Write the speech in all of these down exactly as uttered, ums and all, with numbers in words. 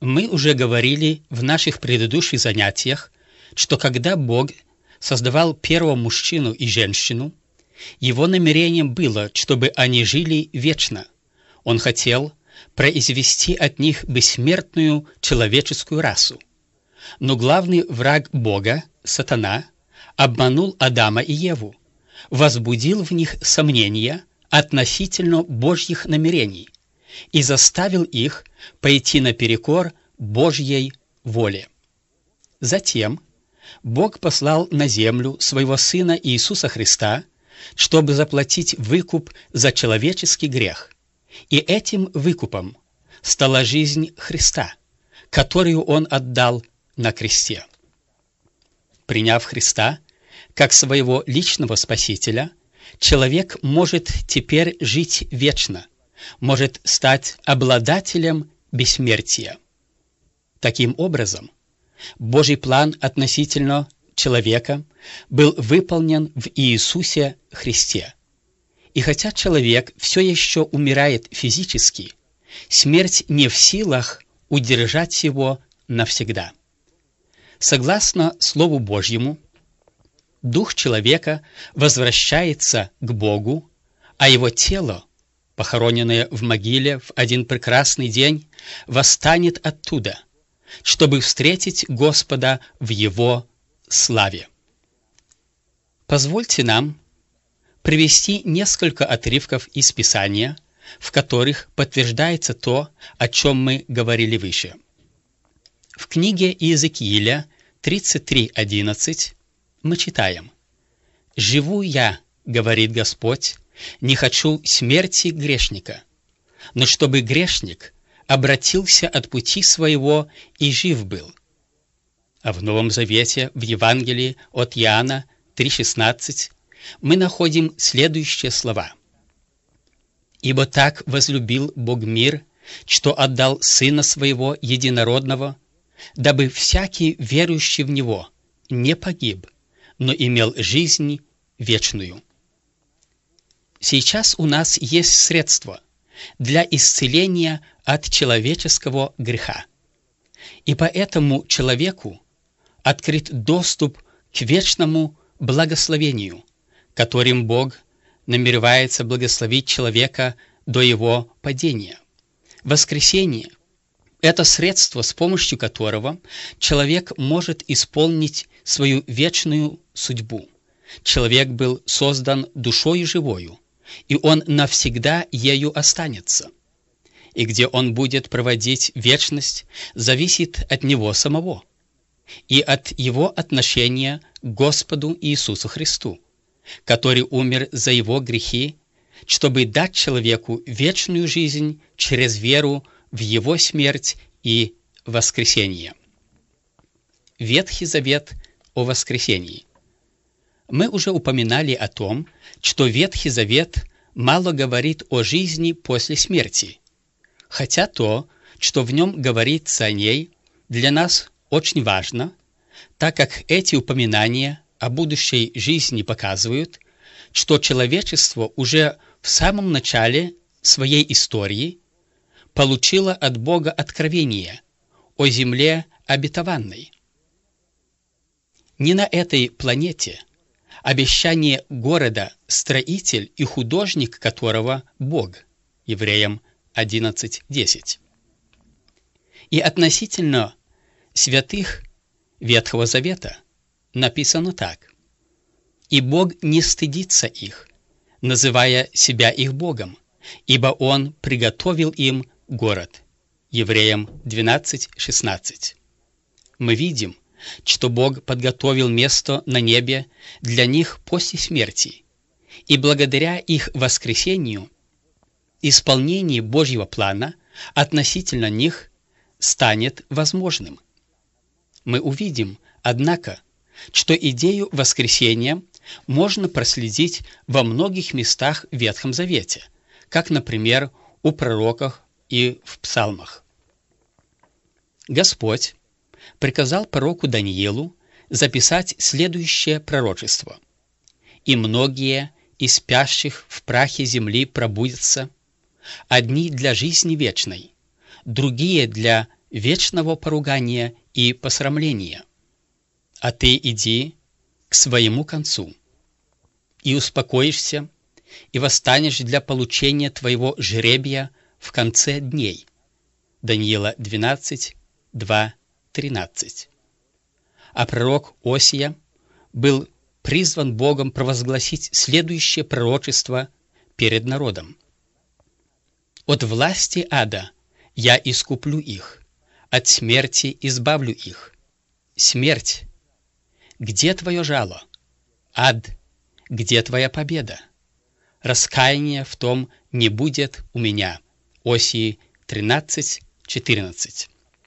Мы уже говорили в наших предыдущих занятиях, что когда Бог создавал первого мужчину и женщину, Его намерением было, чтобы они жили вечно. Он хотел произвести от них бессмертную человеческую расу. Но главный враг Бога, Сатана, обманул Адама и Еву, возбудил в них сомнения относительно Божьих намерений и заставил их пойти наперекор Божьей воле. Затем Бог послал на землю Своего Сына Иисуса Христа, чтобы заплатить выкуп за человеческий грех. И этим выкупом стала жизнь Христа, которую Он отдал на кресте. Приняв Христа как своего личного Спасителя, человек может теперь жить вечно, может стать обладателем бессмертия. Таким образом, Божий план относительно человека был выполнен в Иисусе Христе. И хотя человек все еще умирает физически, смерть не в силах удержать его навсегда. Согласно Слову Божьему, дух человека возвращается к Богу, а его тело, похороненное в могиле в один прекрасный день, восстанет оттуда, чтобы встретить Господа в Его славе. Позвольте нам привести несколько отрывков из Писания, в которых подтверждается то, о чем мы говорили выше. В книге Иезекииля тридцать три одиннадцать мы читаем: «Живу я, говорит Господь, не хочу смерти грешника, но чтобы грешник обратился от пути своего и жив был». А в Новом Завете, в Евангелии от Иоанна три шестнадцать, мы находим следующие слова: «Ибо так возлюбил Бог мир, что отдал Сына Своего Единородного, дабы всякий верующий в Него не погиб, но имел жизнь вечную». Сейчас у нас есть средство для исцеления от человеческого греха. И поэтому человеку открыт доступ к вечному благословению, которым Бог намеревается благословить человека до его падения. Воскресение – это средство, с помощью которого человек может исполнить свою вечную судьбу. Человек был создан душою живою, и он навсегда ею останется. И где он будет проводить вечность, зависит от него самого и от его отношения к Господу Иисусу Христу, который умер за его грехи, чтобы дать человеку вечную жизнь через веру в его смерть и воскресение. Ветхий Завет о воскресении. Мы уже упоминали о том, что Ветхий Завет мало говорит о жизни после смерти, хотя то, что в нем говорится о ней, для нас очень важно, так как эти упоминания о будущей жизни показывают, что человечество уже в самом начале своей истории получило от Бога откровение о земле обетованной. Не на этой планете обещание города, строитель и художник которого Бог, Евреям одиннадцать десять. И относительно святых Ветхого Завета написано так: «И Бог не стыдится их, называя себя их Богом, ибо Он приготовил им город». Евреям двенадцать шестнадцать. Мы видим, что Бог подготовил место на небе для них после смерти, и благодаря их воскресению исполнение Божьего плана относительно них станет возможным. Мы увидим, однако, что идею воскресения можно проследить во многих местах в Ветхом Завете, как, например, у пророков и в псалмах. Господь приказал пророку Даниилу записать следующее пророчество: «И многие из спящих в прахе земли пробудятся, одни для жизни вечной, другие для вечного поругания и посрамления. А ты иди к своему концу, и успокоишься, и восстанешь для получения твоего жребия в конце дней». Даниила двенадцать, два, тринадцать. А пророк Осия был призван Богом провозгласить следующее пророчество перед народом. «От власти ада я искуплю их, от смерти избавлю их. Смерть, где твое жало? Ад, где твоя победа? Раскаяния в том не будет у меня». Осии тринадцать, четырнадцать.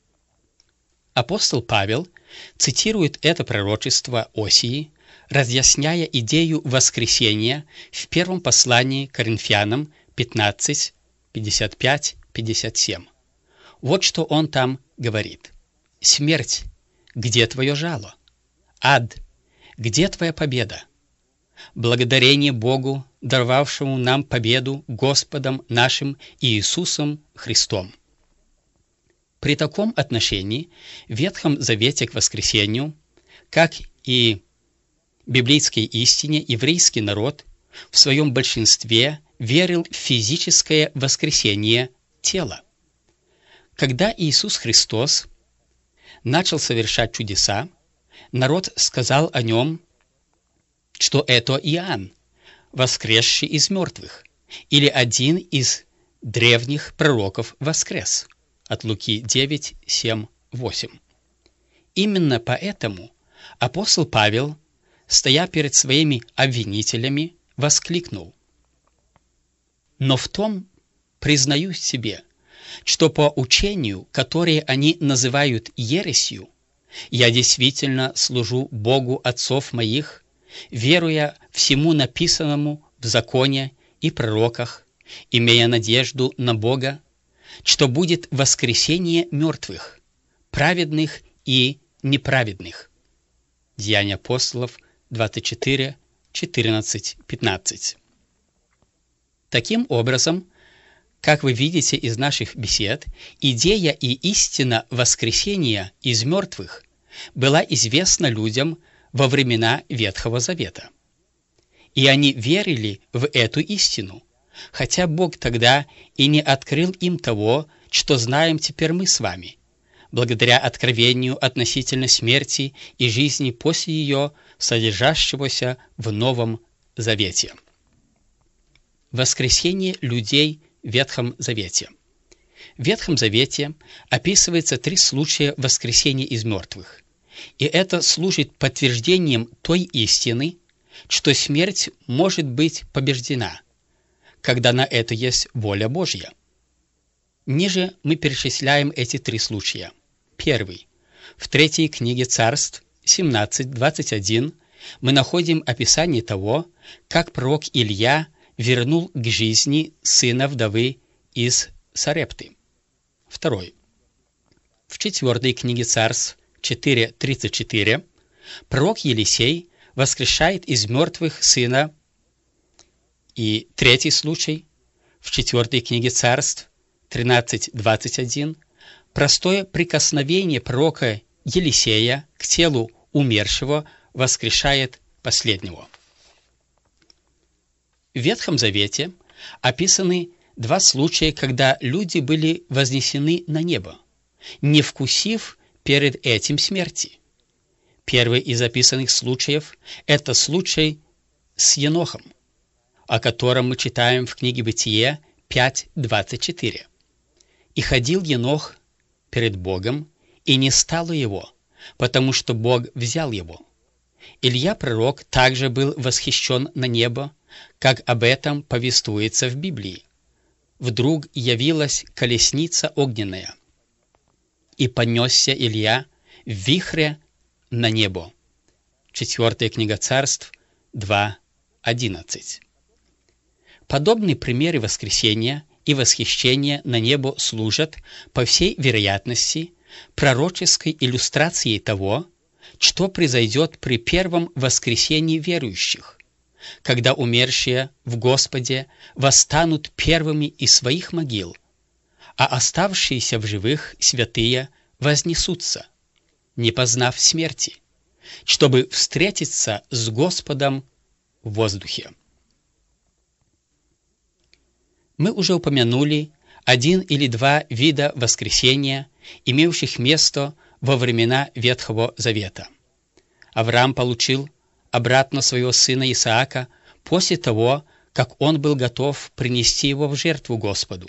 Апостол Павел цитирует это пророчество Осии, разъясняя идею воскресения в первом послании к Коринфянам пятнадцать, пятьдесят пять, пятьдесят семь. Вот что он там говорит. «Смерть, где твое жало? Ад, где твоя победа? Благодарение Богу, даровавшему нам победу Господом нашим Иисусом Христом». При таком отношении в Ветхом Завете к воскресению, как и библейской истине, еврейский народ в своем большинстве верил в физическое воскресение тела. Когда Иисус Христос начал совершать чудеса, народ сказал о нем, что это Иоанн, воскресший из мертвых, или один из древних пророков воскрес. От Луки девять, семь, восемь. Именно поэтому апостол Павел, стоя перед своими обвинителями, воскликнул: «Но в том признаюсь себе, что по учению, которое они называют ересью, я действительно служу Богу отцов моих, веруя всему написанному в законе и пророках, имея надежду на Бога, что будет воскресение мертвых, праведных и неправедных». Деяния апостолов двадцать четыре, четырнадцать, пятнадцать. Таким образом, как вы видите из наших бесед, идея и истина воскресения из мертвых была известна людям во времена Ветхого Завета. И они верили в эту истину, хотя Бог тогда и не открыл им того, что знаем теперь мы с вами, благодаря откровению относительно смерти и жизни после ее, содержащегося в Новом Завете. Воскресение людей в Ветхом Завете. В Ветхом Завете описывается три случая воскресения из мертвых, и это служит подтверждением той истины, что смерть может быть побеждена, когда на это есть воля Божья. Ниже мы перечисляем эти три случая. Первый. В третьей книге Царств семнадцать, двадцать один мы находим описание того, как пророк Илья вернул к жизни сына вдовы из Сарепты. Второй. В четвертой книге Царств четыре, тридцать четыре пророк Елисей воскрешает из мертвых сына. И третий случай в четвертой книге Царств тринадцать, двадцать один простое прикосновение пророка Елисея к телу умершего воскрешает последнего. В Ветхом Завете описаны два случая, когда люди были вознесены на небо, не вкусив перед этим смерти. Первый из описанных случаев – это случай с Енохом, о котором мы читаем в книге Бытие пять, двадцать четыре. «И ходил Енох перед Богом, и не стало его, потому что Бог взял его». Илья пророк также был восхищен на небо, как об этом повествуется в Библии. Вдруг явилась колесница огненная, и понесся Илья в вихре на небо. Четвертая книга Царств два, одиннадцать. Подобные примеры воскресения и восхищения на небо служат, по всей вероятности, пророческой иллюстрацией того, что произойдет при первом воскресении верующих, когда умершие в Господе восстанут первыми из своих могил, а оставшиеся в живых святые вознесутся, не познав смерти, чтобы встретиться с Господом в воздухе. Мы уже упомянули один или два вида воскресения, имевших место во времена Ветхого Завета. Авраам получил обратно своего сына Исаака после того, как он был готов принести его в жертву Господу.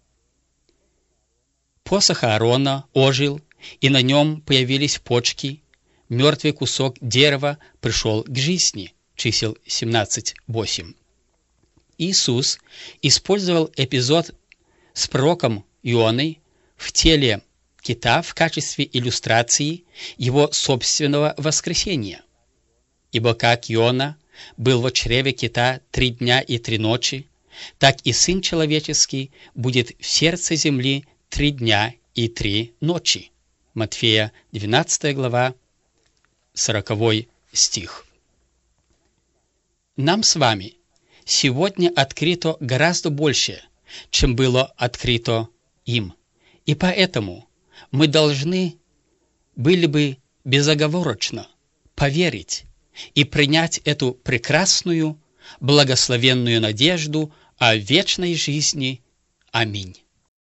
Посох Аарона ожил, и на нем появились почки, мертвый кусок дерева пришел к жизни. Чисел семнадцать восемь. Иисус использовал эпизод с пророком Ионой в теле кита в качестве иллюстрации его собственного воскресения. Ибо как Иона был во чреве кита три дня и три ночи, так и Сын Человеческий будет в сердце земли три дня и три ночи. Матфея двенадцатая глава, сороковой стих. Нам с вами сегодня открыто гораздо больше, чем было открыто им. И поэтому мы должны были бы безоговорочно поверить и принять эту прекрасную, благословенную надежду о вечной жизни. Аминь.